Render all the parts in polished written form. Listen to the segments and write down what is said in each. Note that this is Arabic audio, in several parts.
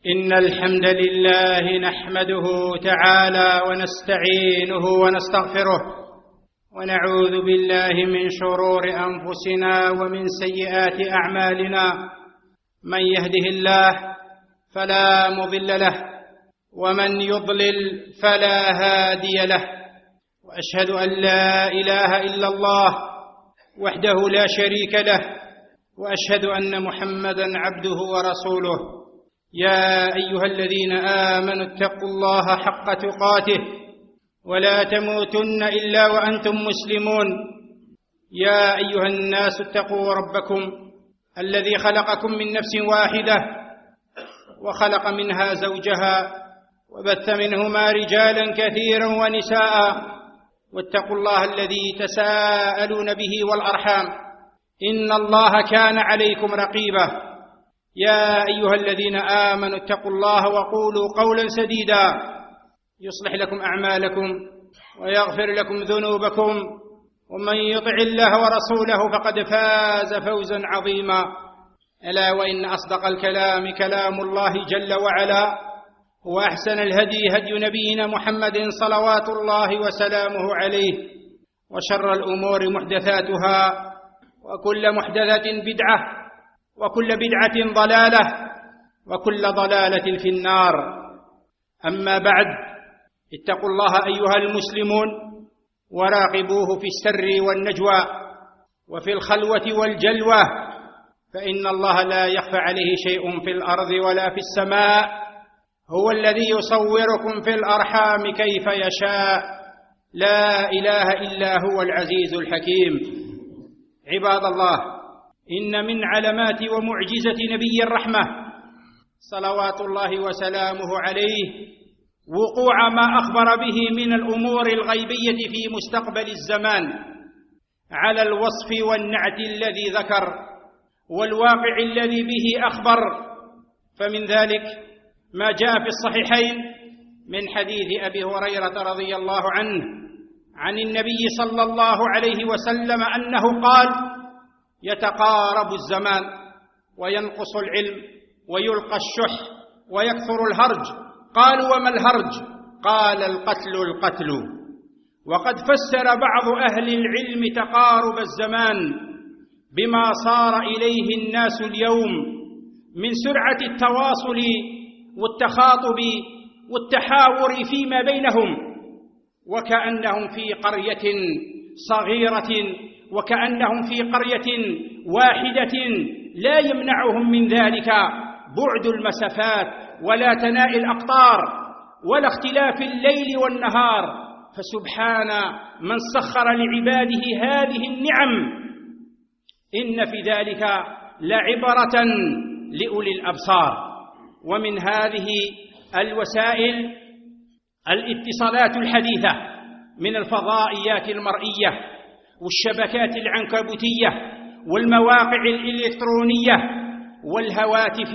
إن الحمد لله نحمده تعالى ونستعينه ونستغفره ونعوذ بالله من شرور أنفسنا ومن سيئات أعمالنا. من يهده الله فلا مضل له ومن يضلل فلا هادي له، وأشهد أن لا إله إلا الله وحده لا شريك له، وأشهد أن محمدًا عبده ورسوله. يا أيها الذين آمنوا اتقوا الله حق تقاته ولا تموتن إلا وأنتم مسلمون. يا أيها الناس اتقوا ربكم الذي خلقكم من نفس واحدة وخلق منها زوجها وبث منهما رجالا كثيرا ونساء، واتقوا الله الذي تساءلون به والأرحام إن الله كان عليكم رقيبا. يا أيها الذين آمنوا اتقوا الله وقولوا قولا سديدا يصلح لكم أعمالكم ويغفر لكم ذنوبكم، ومن يطع الله ورسوله فقد فاز فوزا عظيما. ألا وإن أصدق الكلام كلام الله جل وعلا، وأحسن الهدي هدي نبينا محمد صلوات الله وسلامه عليه، وشر الأمور محدثاتها، وكل محدثة بدعة، وكل بدعة ضلالة، وكل ضلالة في النار. أما بعد، اتقوا الله أيها المسلمون وراقبوه في السر والنجوى وفي الخلوة والجلوة، فإن الله لا يخفى عليه شيء في الأرض ولا في السماء. هو الذي يصوركم في الأرحام كيف يشاء، لا إله إلا هو العزيز الحكيم. عباد الله، إن من علامات ومعجزة نبي الرحمة صلوات الله وسلامه عليه وقوع ما أخبر به من الأمور الغيبية في مستقبل الزمان على الوصف والنعت الذي ذكر والواقع الذي به أخبر. فمن ذلك ما جاء في الصحيحين من حديث أبي هريرة رضي الله عنه عن النبي صلى الله عليه وسلم أنه قال: يتقارب الزمان وينقص العلم ويلقى الشح ويكثر الهرج. قالوا: وما الهرج؟ قال: القتل. وقد فسر بعض أهل العلم تقارب الزمان بما صار إليه الناس اليوم من سرعة التواصل والتخاطب والتحاور فيما بينهم، وكأنهم في قرية صغيرة، وكأنهم في قرية واحدة لا يمنعهم من ذلك بعد المسافات ولا تناء الأقطار ولا اختلاف الليل والنهار. فسبحان من سخر لعباده هذه النعم، إن في ذلك لعبرة لأولي الأبصار. ومن هذه الوسائل الاتصالات الحديثة من الفضائيات المرئية والشبكات العنكبوتية والمواقع الإلكترونية والهواتف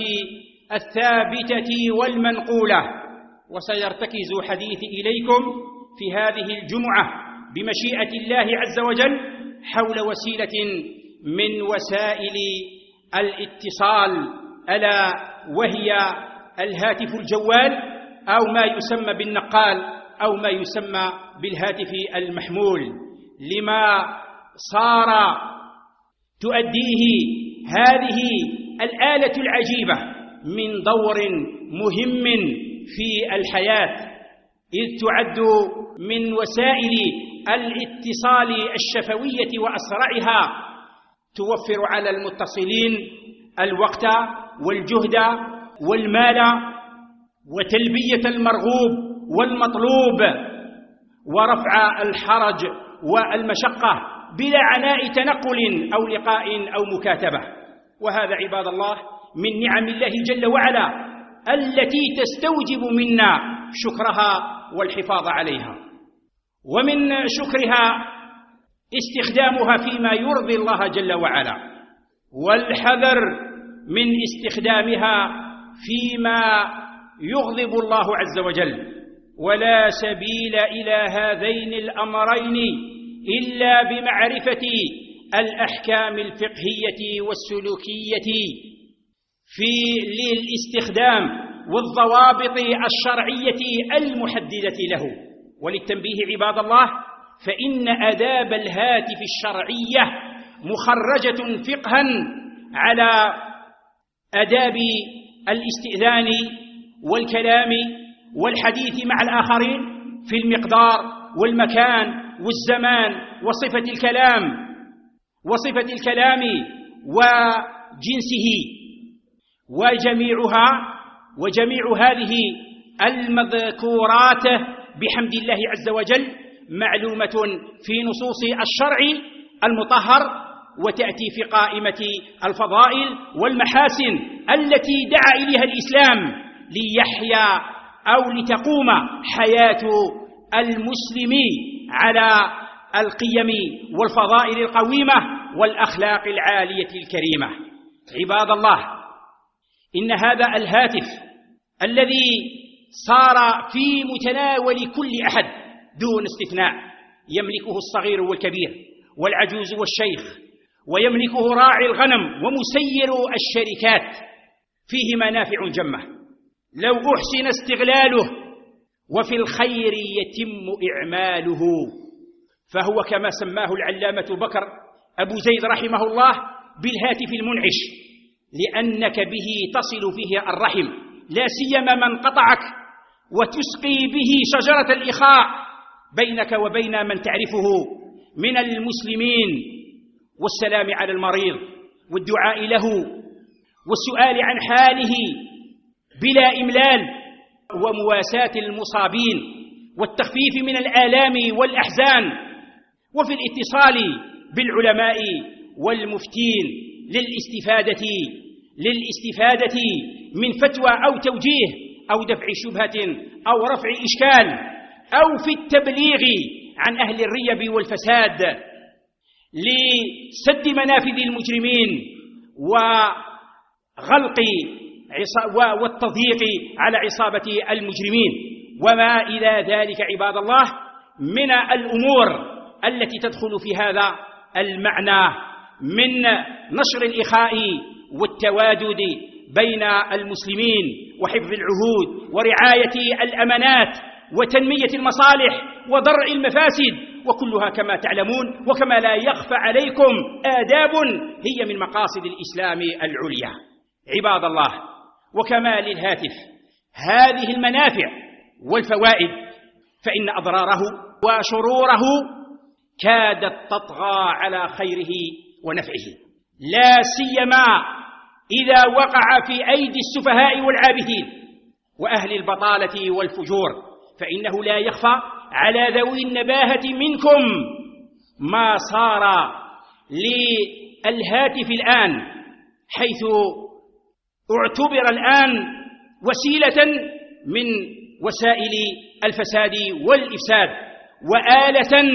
الثابتة والمنقولة. وسيرتكز حديثي إليكم في هذه الجمعة بمشيئة الله عز وجل حول وسيلة من وسائل الاتصال، ألا وهي الهاتف الجوال، أو ما يسمى بالنقال، أو ما يسمى بالهاتف المحمول، لما صار تؤديه هذه الآلة العجيبة من دور مهم في الحياة، إذ تعد من وسائل الاتصال الشفوية وأسرعها، توفر على المتصلين الوقت والجهد والمال وتلبية المرغوب والمطلوب ورفع الحرج والمشقة بلا عناء تنقل أو لقاء أو مكاتبة. وهذا عباد الله من نعم الله جل وعلا التي تستوجب منا شكرها والحفاظ عليها. ومن شكرها استخدامها فيما يرضي الله جل وعلا، والحذر من استخدامها فيما يغضب الله عز وجل. ولا سبيل إلى هذين الأمرين إلا بمعرفة الأحكام الفقهية والسلوكية في للاستخدام والضوابط الشرعية المحددة له. وللتنبيه عباد الله، فإن آداب الهاتف الشرعية مخرجة فقها على آداب الاستئذان والكلام والحديث مع الآخرين في المقدار والمكان والزمان وصفة الكلام وجنسه، وجميع هذه المذكورات بحمد الله عز وجل معلومة في نصوص الشرع المطهر، وتأتي في قائمة الفضائل والمحاسن التي دعا إليها الإسلام ليحيا أو لتقوم حياة المسلم على القيم والفضائل القويمة والأخلاق العالية الكريمة. عباد الله، إن هذا الهاتف الذي صار في متناول كل أحد دون استثناء، يملكه الصغير والكبير والعجوز والشيخ، ويملكه راعي الغنم ومسير الشركات، فيه منافع جمة لو أحسن استغلاله، وفي الخير يتم إعماله. فهو كما سماه العلامة بكر أبو زيد رحمه الله بالهاتف المنعش، لأنك به تصل فيه الرحم، لا سيما من قطعك، وتسقي به شجرة الإخاء بينك وبين من تعرفه من المسلمين، والسلام على المريض والدعاء له والسؤال عن حاله بلا إملال، ومواساة المصابين والتخفيف من الآلام والأحزان، وفي الاتصال بالعلماء والمفتين للاستفادة من فتوى أو توجيه أو دفع شبهة أو رفع إشكال، أو في التبليغ عن أهل الريب والفساد لسد منافذ المجرمين وغلق والتضييق على عصابة المجرمين، وما إلى ذلك عباد الله من الأمور التي تدخل في هذا المعنى من نشر الإخاء والتوادد بين المسلمين وحفظ العهود ورعاية الأمانات وتنمية المصالح ودرء المفاسد، وكلها كما تعلمون وكما لا يخفى عليكم آداب هي من مقاصد الإسلام العليا. عباد الله، وكما للهاتف هذه المنافع والفوائد، فإن أضراره وشروره كادت تطغى على خيره ونفعه، لا سيما إذا وقع في أيدي السفهاء والعابثين وأهل البطالة والفجور، فإنه لا يخفى على ذوي النباهة منكم ما صار للهاتف الآن، حيث اعتبر الآن وسيلة من وسائل الفساد والإفساد، وآلة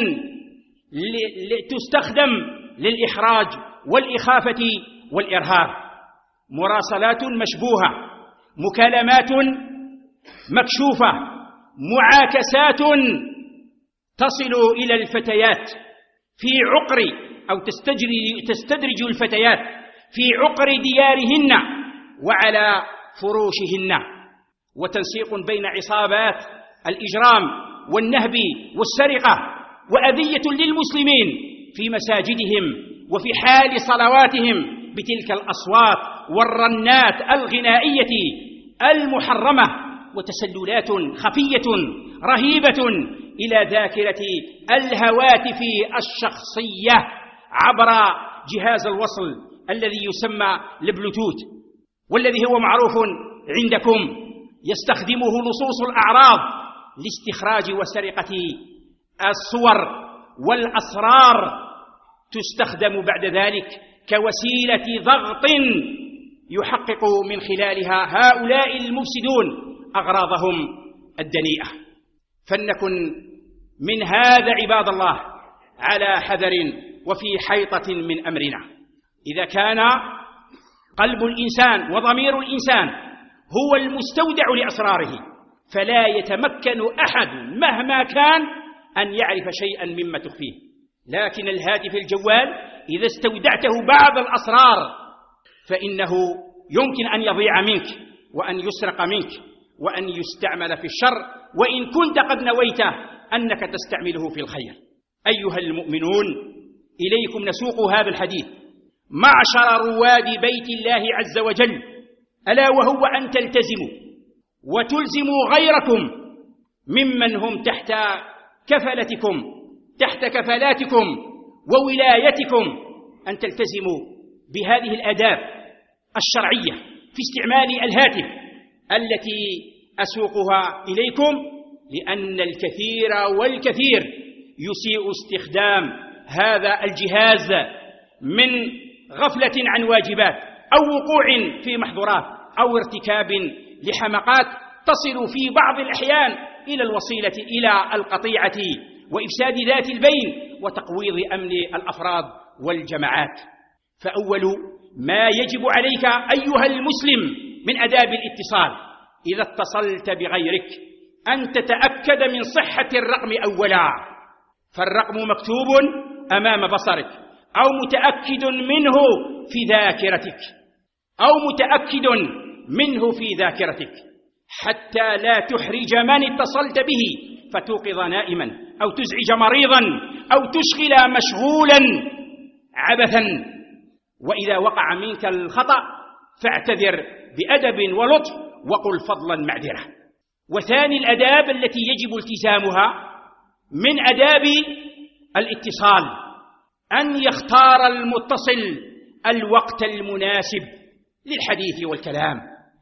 تستخدم للإحراج والإخافة والإرهاب. مراسلات مشبوهة، مكالمات مكشوفة، معاكسات تصل إلى الفتيات في عقر أو تستدرج الفتيات في عقر ديارهن وعلى فروشهن، وتنسيق بين عصابات الإجرام والنهب والسرقة، وأذية للمسلمين في مساجدهم وفي حال صلواتهم بتلك الأصوات والرنات الغنائية المحرمة، وتسللات خفية رهيبة إلى ذاكرة الهواتف الشخصية عبر جهاز الوصل الذي يسمى البلوتوث، والذي هو معروف عندكم، يستخدمه لصوص الأعراض لاستخراج وسرقة الصور والأسرار، تستخدم بعد ذلك كوسيلة ضغط يحقق من خلالها هؤلاء المفسدون أغراضهم الدنيئة. فلنكن من هذا عباد الله على حذر وفي حيطة من أمرنا. إذا كان قلب الإنسان وضمير الإنسان هو المستودع لأسراره، فلا يتمكن أحد مهما كان أن يعرف شيئا مما تخفيه. لكن الهاتف الجوال إذا استودعته بعض الأسرار فإنه يمكن أن يضيع منك وأن يسرق منك وأن يستعمل في الشر، وإن كنت قد نويت أنك تستعمله في الخير. أيها المؤمنون، إليكم نسوق هذا الحديث معشر رواد بيت الله عز وجل، ألا وهو أن تلتزموا وتلزموا غيركم ممن هم تحت كفلتكم، تحت كفالاتكم وولايتكم، أن تلتزموا بهذه الآداب الشرعية في استعمال الهاتف التي أسوقها إليكم، لأن الكثير والكثير يسيء استخدام هذا الجهاز من غفلة عن واجبات أو وقوع في محظورات أو ارتكاب لحمقات تصل في بعض الأحيان إلى الوصيلة إلى القطيعة وإفساد ذات البين وتقويض أمن الأفراد والجماعات. فأول ما يجب عليك أيها المسلم من آداب الاتصال إذا اتصلت بغيرك أن تتأكد من صحة الرقم أولا، فالرقم مكتوب أمام بصرك أو متأكد منه في ذاكرتك حتى لا تحرج من اتصلت به فتوقظ نائما أو تزعج مريضا أو تشغل مشغولا عبثا. وإذا وقع منك الخطأ فاعتذر بأدب ولطف وقل فضلا معذرة. وثاني الآداب التي يجب التزامها من آداب الاتصال أن يختار المتصل الوقت المناسب للحديث والكلام،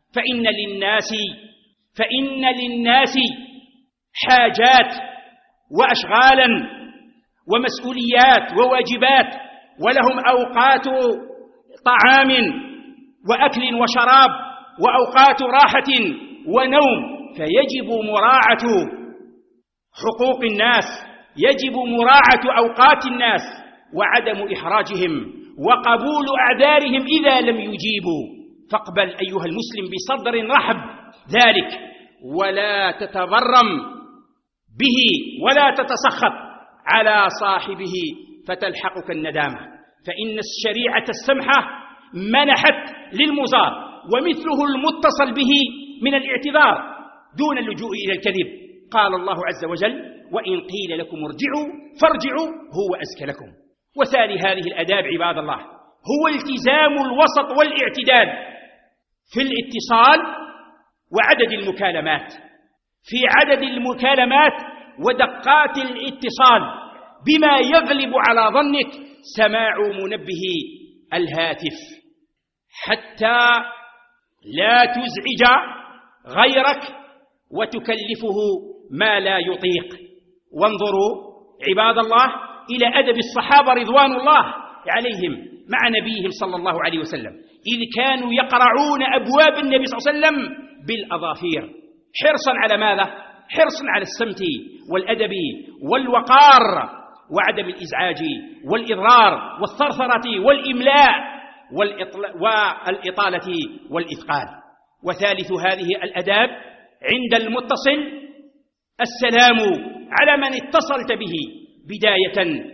فإن للناس حاجات وأشغالا ومسؤوليات وواجبات، ولهم أوقات طعام وأكل وشراب وأوقات راحة ونوم، فيجب مراعاة حقوق الناس، يجب مراعاة أوقات الناس وعدم إحراجهم وقبول أعذارهم إذا لم يجيبوا. فاقبل أيها المسلم بصدر رحب ذلك، ولا تتبرم به ولا تتسخط على صاحبه فتلحقك الندامة، فإن الشريعة السمحة منحت للمزار ومثله المتصل به من الاعتذار دون اللجوء إلى الكذب. قال الله عز وجل: وإن قيل لكم ارجعوا فارجعوا هو أزكى لكم. وثاني هذه الآداب عباد الله هو التزام الوسط والاعتدال في الاتصال وعدد المكالمات، في عدد المكالمات ودقات الاتصال، بما يغلب على ظنك سماع منبه الهاتف، حتى لا تزعج غيرك وتكلفه ما لا يطيق. وانظروا عباد الله إلى أدب الصحابة رضوان الله عليهم مع نبيهم صلى الله عليه وسلم، إذ كانوا يقرعون أبواب النبي صلى الله عليه وسلم بالأظافير، حرصا على ماذا؟ حرصا على السمت والأدب والوقار وعدم الإزعاج والإضرار والثرثرة والإملاء والإطالة والإثقال. وثالث هذه الأداب عند المتصل السلام على من اتصلت به بداية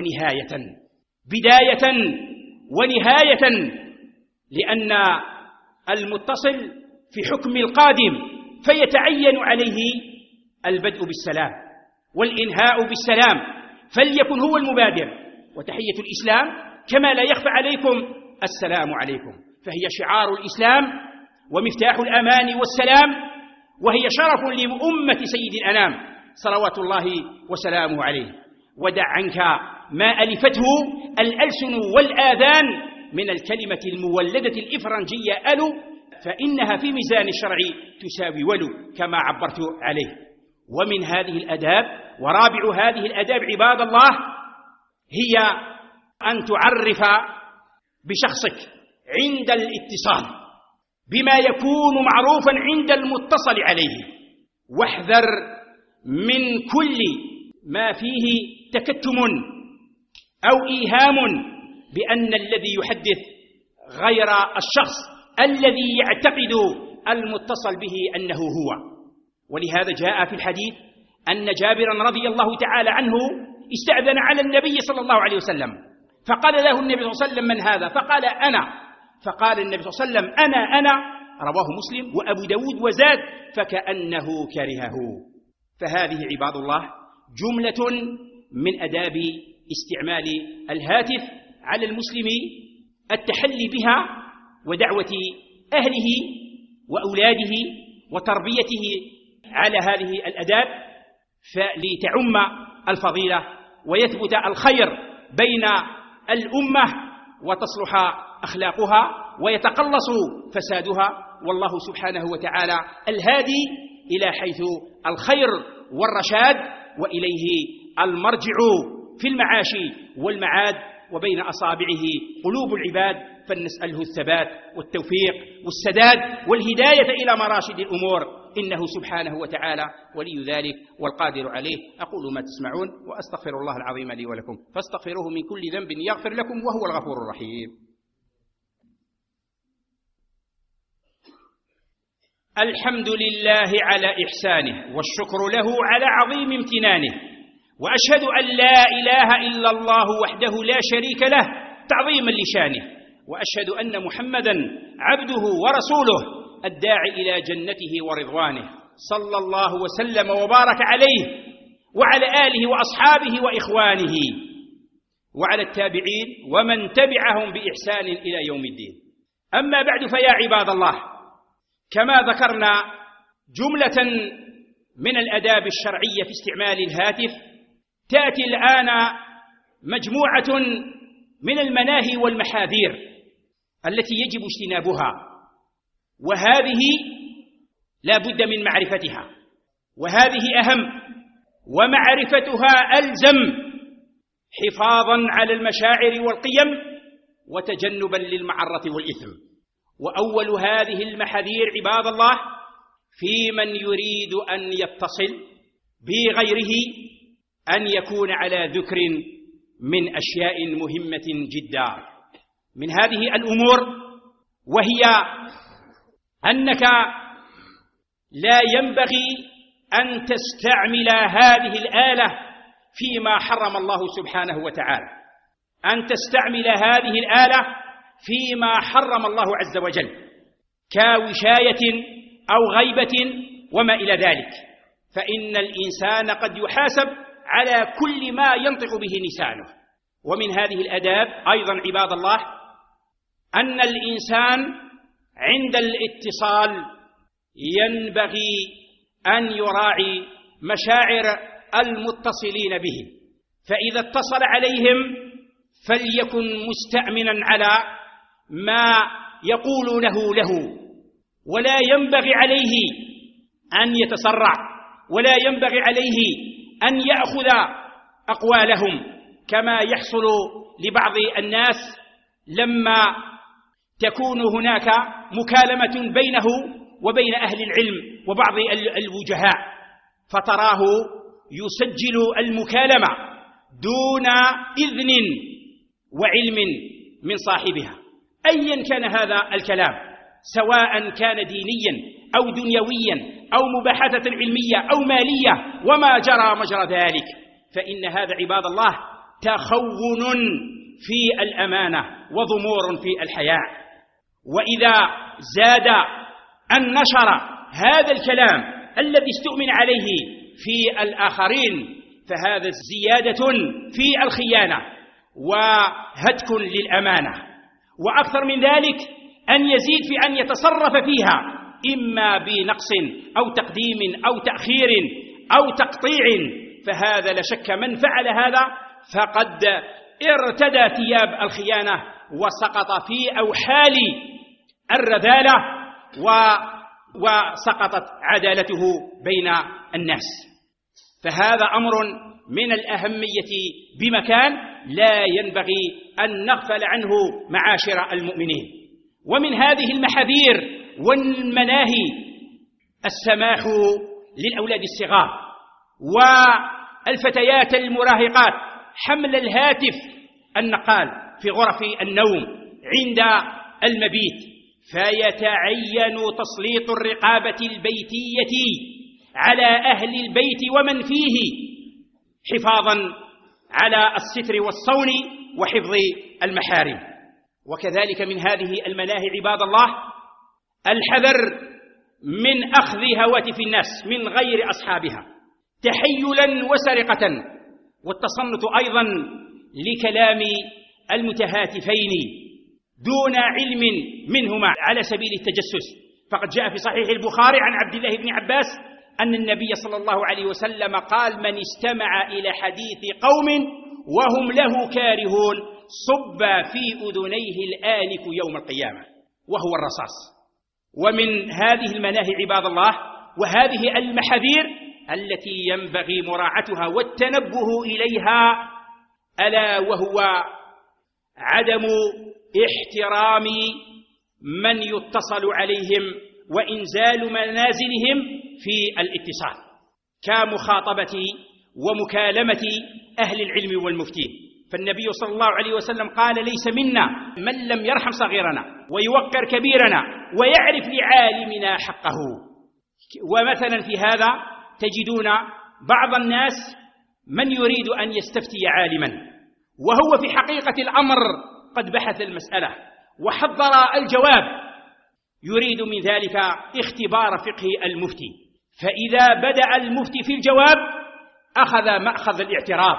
ونهاية، لأن المتصل في حكم القادم، فيتعين عليه البدء بالسلام والإنهاء بالسلام، فليكن هو المبادر. وتحية الإسلام كما لا يخفى عليكم السلام عليكم، فهي شعار الإسلام ومفتاح الأمان والسلام، وهي شرف لأمة سيد الأنام صلوات الله وسلامه عليه. ودع عنك ما ألفته الألسن والآذان من الكلمة المولدة الإفرنجية ألو، فإنها في ميزان الشرع تساوي ولو كما عبرت عليه. ومن هذه الأداب ورابع هذه الأداب عباد الله هي أن تعرف بشخصك عند الاتصال بما يكون معروفا عند المتصل عليه، واحذر من كل ما فيه تكتم أو إيهام بأن الذي يحدث غير الشخص الذي يعتقد المتصل به أنه هو. ولهذا جاء في الحديث أن جابرا رضي الله تعالى عنه استأذن على النبي صلى الله عليه وسلم، فقال له النبي صلى الله عليه وسلم: من هذا؟ فقال: أنا. فقال النبي صلى الله عليه وسلم: أنا رواه مسلم وأبو داود وزاد فكأنه كرهه. فهذه عباد الله جملة من أداب استعمال الهاتف على المسلم التحلي بها ودعوة أهله وأولاده وتربيته على هذه الأداب فلتعم الفضيلة ويثبت الخير بين الأمة وتصلح أخلاقها ويتقلص فسادها. والله سبحانه وتعالى الهادي إلى حيث الخير والرشاد وإليه المرجع في المعاش والمعاد وبين أصابعه قلوب العباد، فلنسأله الثبات والتوفيق والسداد والهداية إلى مراشد الأمور إنه سبحانه وتعالى ولي ذلك والقادر عليه. أقول ما تسمعون وأستغفر الله العظيم لي ولكم فاستغفروه من كل ذنب يغفر لكم وهو الغفور الرحيم. الحمد لله على إحسانه والشكر له على عظيم امتنانه، وأشهد أن لا إله إلا الله وحده لا شريك له تعظيما لشانه، وأشهد أن محمدا عبده ورسوله الداعي إلى جنته ورضوانه، صلى الله وسلم وبارك عليه وعلى آله وأصحابه وإخوانه وعلى التابعين ومن تبعهم بإحسان إلى يوم الدين. أما بعد، فيا عباد الله، كما ذكرنا جملة من الآداب الشرعية في استعمال الهاتف، تأتي الآن مجموعة من المناهي والمحاذير التي يجب اجتنابها، وهذه لا بد من معرفتها، وهذه أهم، ومعرفتها ألزم حفاظا على المشاعر والقيم وتجنبا للمعرة والإثم. وأول هذه المحاذير عباد الله في من يريد أن يتصل بغيره أن يكون على ذكر من أشياء مهمة جدا. من هذه الأمور وهي أنك لا ينبغي أن تستعمل هذه الآلة فيما حرم الله سبحانه وتعالى، أن تستعمل هذه الآلة فيما حرم الله عز وجل كوشاية أو غيبة وما إلى ذلك، فإن الإنسان قد يحاسب على كل ما ينطق به لسانه. ومن هذه الآداب أيضا عباد الله أن الإنسان عند الاتصال ينبغي أن يراعي مشاعر المتصلين به، فإذا اتصل عليهم فليكن مستأمنا على ما يقولونه له، ولا ينبغي عليه أن يتسرع، ولا ينبغي عليه أن يأخذ أقوالهم كما يحصل لبعض الناس لما تكون هناك مكالمة بينه وبين أهل العلم وبعض الوجهاء، فتراه يسجل المكالمة دون إذن وعلم من صاحبها، أيا كان هذا الكلام، سواء كان دينيا أو دنيويا أو مباحثة علمية أو مالية وما جرى مجرى ذلك، فإن هذا عباد الله تخون في الأمانة وضمور في الحياء. وإذا زاد أن نشر هذا الكلام الذي استؤمن عليه في الآخرين فهذا زيادة في الخيانة وهتك للأمانة، وأكثر من ذلك أن يزيد في أن يتصرف فيها إما بنقص أو تقديم أو تأخير أو تقطيع، فهذا لا شك من فعل هذا فقد ارتدى ثياب الخيانة وسقط في أوحال الرذالة وسقطت عدالته بين الناس. فهذا أمر من الأهمية بمكان لا ينبغي أن نغفل عنه معاشر المؤمنين. ومن هذه المحاذير والمناهي السماح للأولاد الصغار والفتيات المراهقات حمل الهاتف النقال في غرف النوم عند المبيت، فيتعين تسليط الرقابة البيتية على أهل البيت ومن فيه حفاظا على الستر والصون وحفظ المحارم. وكذلك من هذه المناهي عباد الله الحذر من أخذ هواتف الناس من غير أصحابها تحيلا وسرقة، والتصنت أيضا لكلام المتهاتفين دون علم منهما على سبيل التجسس. فقد جاء في صحيح البخاري عن عبد الله بن عباس أن النبي صلى الله عليه وسلم قال: من استمع إلى حديث قوم وهم له كارهون صب في أذنيه الآنف يوم القيامة، وهو الرصاص. ومن هذه المناهي عباد الله وهذه المحاذير التي ينبغي مراعاتها والتنبه إليها، ألا وهو عدم احترام من يتصل عليهم وإنزال منازلهم في الاتصال، كمخاطبة ومكالمة أهل العلم والمفتين. فالنبي صلى الله عليه وسلم قال: ليس منا من لم يرحم صغيرنا ويوقر كبيرنا ويعرف لعالمنا حقه. ومثلا في هذا تجدون بعض الناس من يريد أن يستفتي عالما وهو في حقيقة الأمر قد بحث المسألة وحضر الجواب، يريد من ذلك اختبار فقه المفتي، فإذا بدأ المفتي في الجواب أخذ مأخذ الاعتراض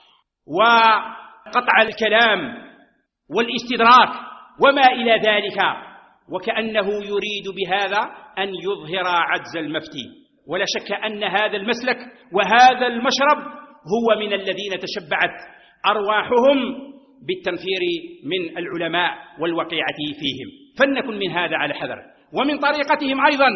وقطع الكلام والاستدراك وما إلى ذلك، وكأنه يريد بهذا أن يظهر عجز المفتي. ولا شك أن هذا المسلك وهذا المشرب هو من الذين تشبعت أرواحهم بالتنفير من العلماء والوقيعة فيهم، فلنكن من هذا على حذر. ومن طريقتهم أيضا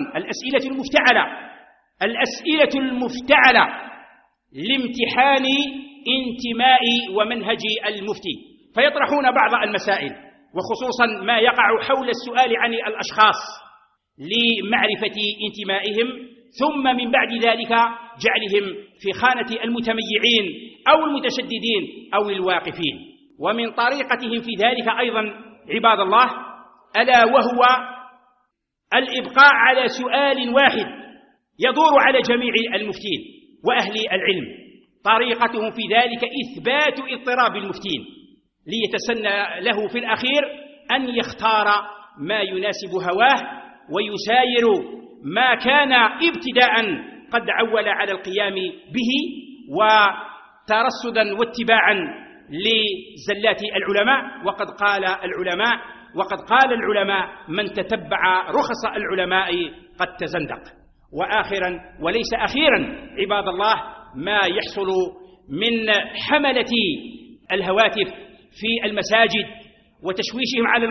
الأسئلة المفتعلة لامتحان انتماء ومنهج المفتي، فيطرحون بعض المسائل وخصوصا ما يقع حول السؤال عن الأشخاص لمعرفة انتمائهم، ثم من بعد ذلك جعلهم في خانة المتميعين أو المتشددين أو الواقفين. ومن طريقتهم في ذلك أيضا عباد الله ألا وهو الإبقاء على سؤال واحد يدور على جميع المفتين وأهل العلم. طريقتهم في ذلك إثبات اضطراب المفتين ليتسنى له في الأخير أن يختار ما يناسب هواه ويساير ما كان ابتداء قد عول على القيام به وترصدا واتباعا لزلات العلماء. وقد قال العلماء من تتبع رخص العلماء قد تزندق. وآخرا وليس أخيرا عباد الله ما يحصل من حملة الهواتف في المساجد وتشويشهم على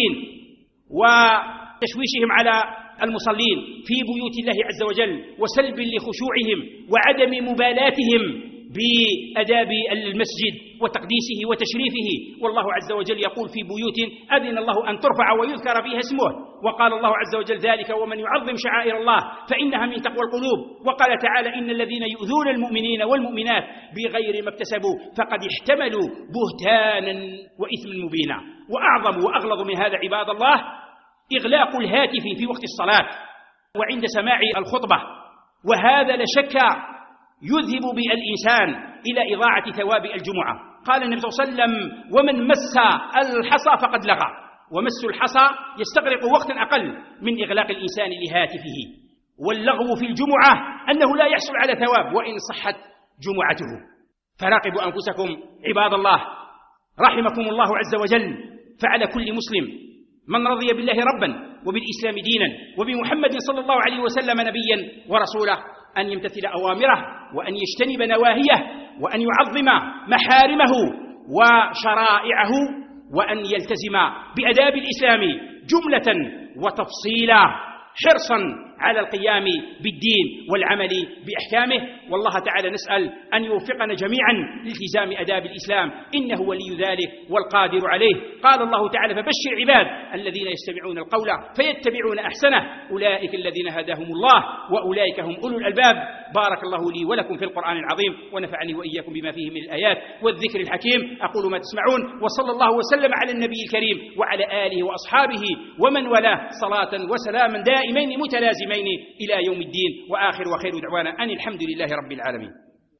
المصلين في بيوت الله عز وجل وسلب لخشوعهم وعدم مبالاتهم بأداب المسجد وتقديسه وتشريفه. والله عز وجل يقول في بيوت أذن الله أن ترفع ويذكر فيها اسمه، وقال الله عز وجل ذلك ومن يعظم شعائر الله فإنها من تقوى القلوب. وقال تعالى إن الذين يؤذون المؤمنين والمؤمنات بغير ما اكتسبوا فقد احتملوا بهتانا وإثما مبينا. وأعظم وأغلظ من هذا عباد الله إغلاق الهاتف في وقت الصلاة وعند سماع الخطبة، وهذا لا شك يذهب بالإنسان إلى إضاعة ثواب الجمعة. قال النبي صلى الله عليه وسلم ومن مس الحصى فقد لغى، ومس الحصى يستغرق وقتا أقل من إغلاق الإنسان لهاتفه. واللغو في الجمعة أنه لا يحصل على ثواب وإن صحت جمعته. فراقبوا أنفسكم عباد الله رحمكم الله عز وجل. فعلى كل مسلم من رضي بالله ربا وبالإسلام دينا وبمحمد صلى الله عليه وسلم نبيا ورسوله أن يمتثل أوامره وأن يجتنب نواهيه وأن يعظم محارمه وشرائعه وأن يلتزم بأداب الإسلام جملة وتفصيلا، حرصا على القيام بالدين والعمل بأحكامه. والله تعالى نسأل أن يوفقنا جميعا لالتزام أداب الإسلام إنه ولي ذلك والقادر عليه. قال الله تعالى فبشر عباد الذين يستمعون القول فيتبعون أحسنه أولئك الذين هداهم الله وأولئك هم أولو الألباب. بارك الله لي ولكم في القرآن العظيم ونفعني وإياكم بما فيه من الآيات والذكر الحكيم. أقول ما تسمعون وصلى الله وسلم على النبي الكريم وعلى آله وأصحابه ومن والاه صلاة وسلاما دائمين متلازمين إلى يوم الدين. وآخر وخير دعوانا أن الحمد لله رب العالمين.